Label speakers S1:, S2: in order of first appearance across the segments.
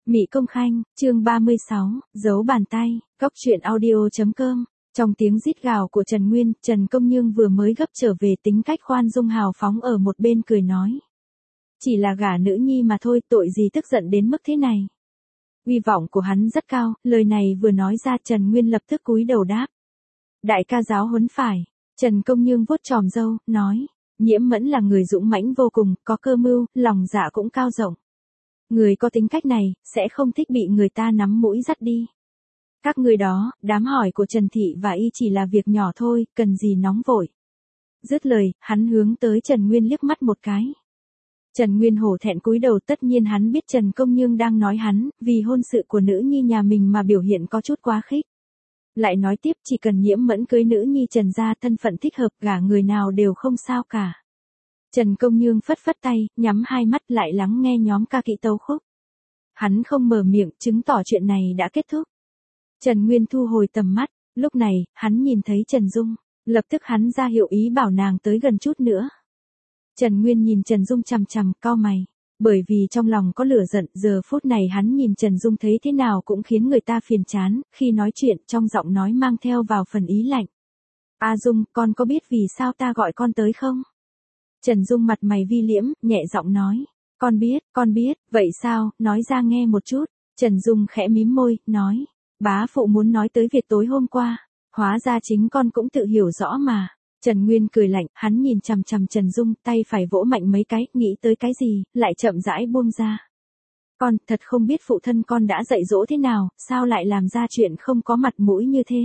S1: Mị Công Khanh, chương 36, giấu bàn tay, góc truyện audio.com. Trong tiếng rít gào của Trần Nguyên, Trần Công Nhương vừa mới gấp trở về, tính cách khoan dung hào phóng ở một bên cười nói. Chỉ là gả nữ nhi mà thôi, tội gì tức giận đến mức thế này. Uy vọng của hắn rất cao, lời này vừa nói ra Trần Nguyên lập tức cúi đầu đáp. Đại ca giáo huấn phải. Trần Công Nhương vuốt chòm râu, nói. Nhiễm Mẫn là người dũng mãnh vô cùng, có cơ mưu, lòng dạ cũng cao rộng. Người có tính cách này, sẽ không thích bị người ta nắm mũi dắt đi. Các người đó, đám hỏi của Trần Thị và Y chỉ là việc nhỏ thôi, cần gì nóng vội. Dứt lời, hắn hướng tới Trần Nguyên liếc mắt một cái. Trần Nguyên hổ thẹn cúi đầu, tất nhiên hắn biết Trần Công Nhương đang nói hắn, vì hôn sự của nữ nhi nhà mình mà biểu hiện có chút quá khích. Lại nói tiếp, chỉ cần Nhiễm Mẫn cưới nữ nhi Trần gia, thân phận thích hợp, gả người nào đều không sao cả. Trần Công Nhương phất phất tay, nhắm hai mắt lại lắng nghe nhóm ca kỹ tấu khúc. Hắn không mở miệng, chứng tỏ chuyện này đã kết thúc. Trần Nguyên thu hồi tầm mắt, lúc này, hắn nhìn thấy Trần Dung, lập tức hắn ra hiệu ý bảo nàng tới gần chút nữa. Trần Nguyên nhìn Trần Dung chằm chằm, cau mày, bởi vì trong lòng có lửa giận, giờ phút này hắn nhìn Trần Dung thấy thế nào cũng khiến người ta phiền chán, khi nói chuyện trong giọng nói mang theo vào phần ý lạnh. A Dung, con có biết vì sao ta gọi con tới không? Trần Dung mặt mày vi liễm, nhẹ giọng nói. Con biết, vậy sao, nói ra nghe một chút. Trần Dung khẽ mím môi, nói. Bá phụ muốn nói tới việc tối hôm qua. Hóa ra chính con cũng tự hiểu rõ mà. Trần Nguyên cười lạnh, hắn nhìn chằm chằm Trần Dung, tay phải vỗ mạnh mấy cái, nghĩ tới cái gì, lại chậm rãi buông ra. Con, thật không biết phụ thân con đã dạy dỗ thế nào, sao lại làm ra chuyện không có mặt mũi như thế.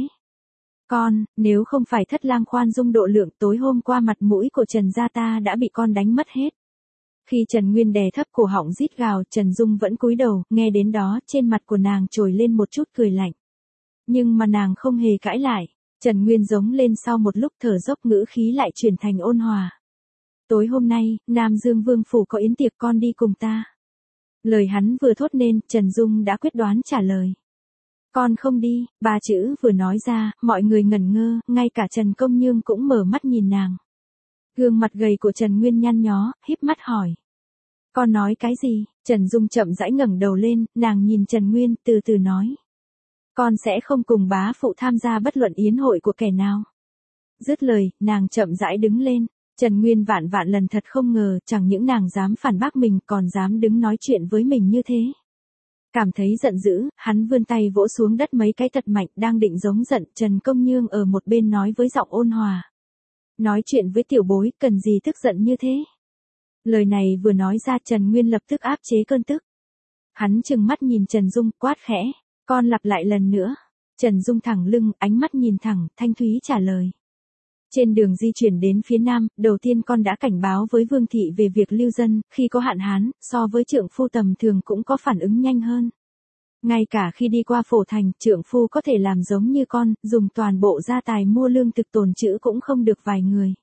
S1: Con, nếu không phải Thất Lang khoan dung độ lượng, tối hôm qua mặt mũi của Trần gia ta đã bị con đánh mất hết. Khi Trần Nguyên đè thấp cổ họng rít gào, Trần Dung vẫn cúi đầu, nghe đến đó, trên mặt của nàng trồi lên một chút cười lạnh. Nhưng mà nàng không hề cãi lại. Trần Nguyên giống lên sau một lúc, thở dốc, ngữ khí lại chuyển thành ôn hòa. Tối hôm nay, Nam Dương Vương phủ có yến tiệc, con đi cùng ta. Lời hắn vừa thốt nên, Trần Dung đã quyết đoán trả lời. Con không đi, ba chữ vừa nói ra, mọi người ngẩn ngơ, ngay cả Trần Công Nhương cũng mở mắt nhìn nàng. Gương mặt gầy của Trần Nguyên nhăn nhó, híp mắt hỏi. Con nói cái gì? Trần Dung chậm rãi ngẩng đầu lên, nàng nhìn Trần Nguyên, từ từ nói. Con sẽ không cùng bá phụ tham gia bất luận yến hội của kẻ nào. Dứt lời, nàng chậm rãi đứng lên. Trần Nguyên vạn lần thật không ngờ, chẳng những nàng dám phản bác mình, còn dám đứng nói chuyện với mình như thế. Cảm thấy giận dữ, hắn vươn tay vỗ xuống đất mấy cái thật mạnh, đang định giống giận, Trần Công Nhương ở một bên nói với giọng ôn hòa. Nói chuyện với tiểu bối, cần gì tức giận như thế? Lời này vừa nói ra, Trần Nguyên lập tức áp chế cơn tức. Hắn trừng mắt nhìn Trần Dung, quát khẽ. Con lặp lại lần nữa. Trần Dung thẳng lưng, ánh mắt nhìn thẳng, thanh thúy trả lời. Trên đường di chuyển đến phía nam, đầu tiên con đã cảnh báo với Vương Thị về việc lưu dân, khi có hạn hán, so với trượng phu tầm thường cũng có phản ứng nhanh hơn. Ngay cả khi đi qua Phổ Thành, trượng phu có thể làm giống như con, dùng toàn bộ gia tài mua lương thực tồn trữ cũng không được vài người.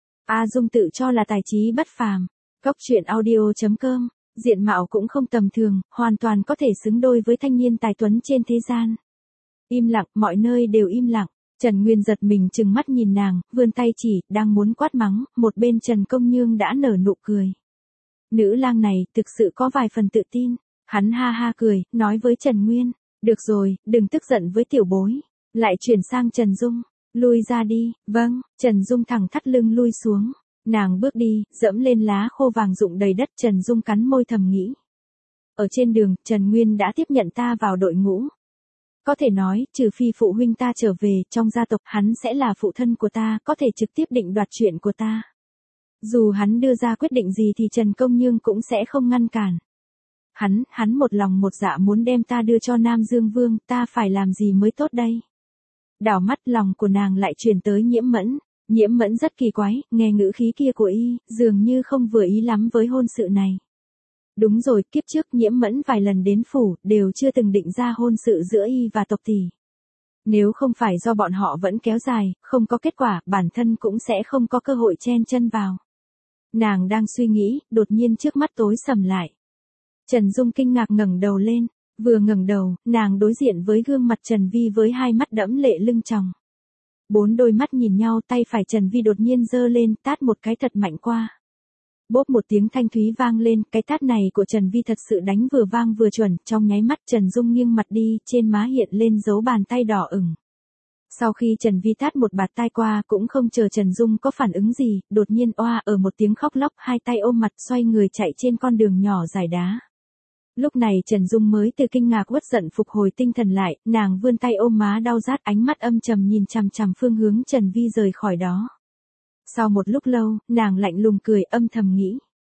S1: A Dung tự cho là tài trí bất phàm. Góc truyện audio.com, diện mạo cũng không tầm thường, hoàn toàn có thể xứng đôi với thanh niên tài tuấn trên thế gian. Im lặng, mọi nơi đều im lặng. Trần Nguyên giật mình trừng mắt nhìn nàng, vươn tay chỉ, đang muốn quát mắng, một bên Trần Công Nhương đã nở nụ cười. Nữ lang này, thực sự có vài phần tự tin. Hắn ha ha cười, nói với Trần Nguyên, được rồi, đừng tức giận với tiểu bối. Lại chuyển sang Trần Dung, lui ra đi, vâng, Trần Dung thẳng thắt lưng lui xuống. Nàng bước đi, dẫm lên lá khô vàng rụng đầy đất, Trần Dung cắn môi thầm nghĩ. Ở trên đường, Trần Nguyên đã tiếp nhận ta vào đội ngũ. Có thể nói, trừ phi phụ huynh ta trở về, trong gia tộc hắn sẽ là phụ thân của ta, có thể trực tiếp định đoạt chuyện của ta. Dù hắn đưa ra quyết định gì thì Trần Công Nhương cũng sẽ không ngăn cản. Hắn một lòng một dạ muốn đem ta đưa cho Nam Dương Vương, ta phải làm gì mới tốt đây? Đảo mắt lòng của nàng lại chuyển tới Nhiễm Mẫn. Nhiễm Mẫn rất kỳ quái, nghe ngữ khí kia của y, dường như không vừa ý lắm với hôn sự này. Đúng rồi, kiếp trước Nhiễm Mẫn vài lần đến phủ, đều chưa từng định ra hôn sự giữa y và tộc tỷ. Nếu không phải do bọn họ vẫn kéo dài, không có kết quả, bản thân cũng sẽ không có cơ hội chen chân vào. Nàng đang suy nghĩ, đột nhiên trước mắt tối sầm lại. Trần Dung kinh ngạc ngẩng đầu lên, vừa ngẩng đầu, nàng đối diện với gương mặt Trần Vi với hai mắt đẫm lệ lưng tròng. Bốn đôi mắt nhìn nhau, tay phải Trần Vi đột nhiên giơ lên, tát một cái thật mạnh qua. Bốp một tiếng thanh thúy vang lên, cái tát này của Trần Vi thật sự đánh vừa vang vừa chuẩn, trong nháy mắt Trần Dung nghiêng mặt đi, trên má hiện lên dấu bàn tay đỏ ửng. Sau khi Trần Vi tát một bạt tai qua cũng không chờ Trần Dung có phản ứng gì, đột nhiên oa ở một tiếng khóc lóc, hai tay ôm mặt xoay người chạy trên con đường nhỏ dài đá. Lúc này Trần Dung mới từ kinh ngạc uất giận phục hồi tinh thần lại, nàng vươn tay ôm má đau rát, ánh mắt âm trầm nhìn chằm chằm phương hướng Trần Vi rời khỏi đó. Sau một lúc lâu, nàng lạnh lùng cười, âm thầm nghĩ.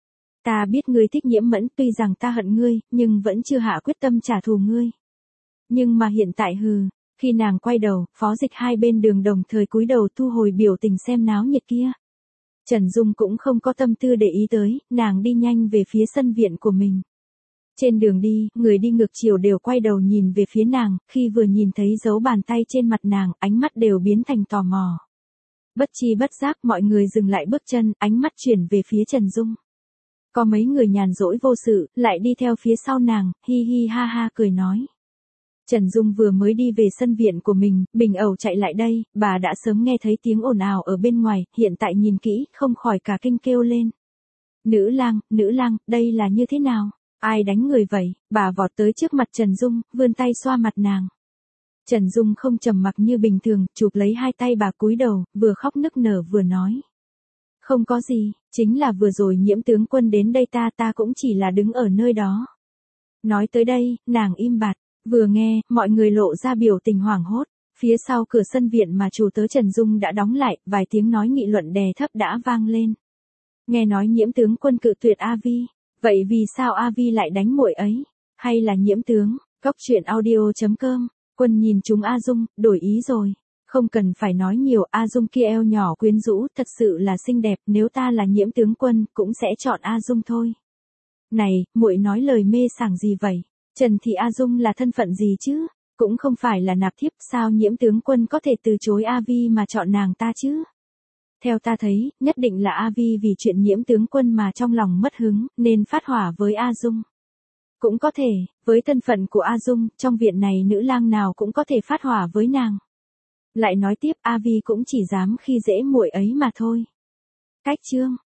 S1: Ta biết ngươi thích Nhiễm Mẫn, tuy rằng ta hận ngươi, nhưng vẫn chưa hạ quyết tâm trả thù ngươi. Nhưng mà hiện tại khi nàng quay đầu, Phó Dịch hai bên đường đồng thời cúi đầu thu hồi biểu tình xem náo nhiệt kia. Trần Dung cũng không có tâm tư để ý tới, nàng đi nhanh về phía sân viện của mình. Trên đường đi, người đi ngược chiều đều quay đầu nhìn về phía nàng, khi vừa nhìn thấy dấu bàn tay trên mặt nàng, ánh mắt đều biến thành tò mò. Bất chi bất giác mọi người dừng lại bước chân, ánh mắt chuyển về phía Trần Dung. Có mấy người nhàn rỗi vô sự, lại đi theo phía sau nàng, hi hi ha ha cười nói. Trần Dung vừa mới đi về sân viện của mình, Bình Ẩu chạy lại đây, bà đã sớm nghe thấy tiếng ồn ào ở bên ngoài, hiện tại nhìn kỹ, không khỏi cả kinh kêu lên. Nữ lang, đây là như thế nào? Ai đánh người vậy? Bà vọt tới trước mặt Trần Dung, vươn tay xoa mặt nàng. Trần Dung không trầm mặc như bình thường, chụp lấy hai tay bà cúi đầu, vừa khóc nức nở vừa nói. Không có gì, chính là vừa rồi Nhiễm tướng quân đến đây ta cũng chỉ là đứng ở nơi đó. Nói tới đây, nàng im bặt, vừa nghe, mọi người lộ ra biểu tình hoảng hốt. Phía sau cửa sân viện mà chủ tớ Trần Dung đã đóng lại, vài tiếng nói nghị luận đè thấp đã vang lên. Nghe nói Nhiễm tướng quân cự tuyệt A Vi, vậy vì sao A Vi lại đánh muội ấy? Hay là Nhiễm tướng? Cốc truyện audio.com. Quân nhìn chúng A Dung, đổi ý rồi. Không cần phải nói nhiều, A Dung kia eo nhỏ quyến rũ, thật sự là xinh đẹp, nếu ta là Nhiễm tướng quân, cũng sẽ chọn A Dung thôi. Này, muội nói lời mê sảng gì vậy? Trần Thị A Dung là thân phận gì chứ? Cũng không phải là nạp thiếp, sao Nhiễm tướng quân có thể từ chối A Vi mà chọn nàng ta chứ? Theo ta thấy, nhất định là A Vi vì chuyện Nhiễm tướng quân mà trong lòng mất hứng, nên phát hỏa với A Dung. Cũng có thể, với thân phận của A Dung, trong viện này nữ lang nào cũng có thể phát hỏa với nàng. Lại nói tiếp, A Vi cũng chỉ dám khi dễ muội ấy mà thôi. Cách chương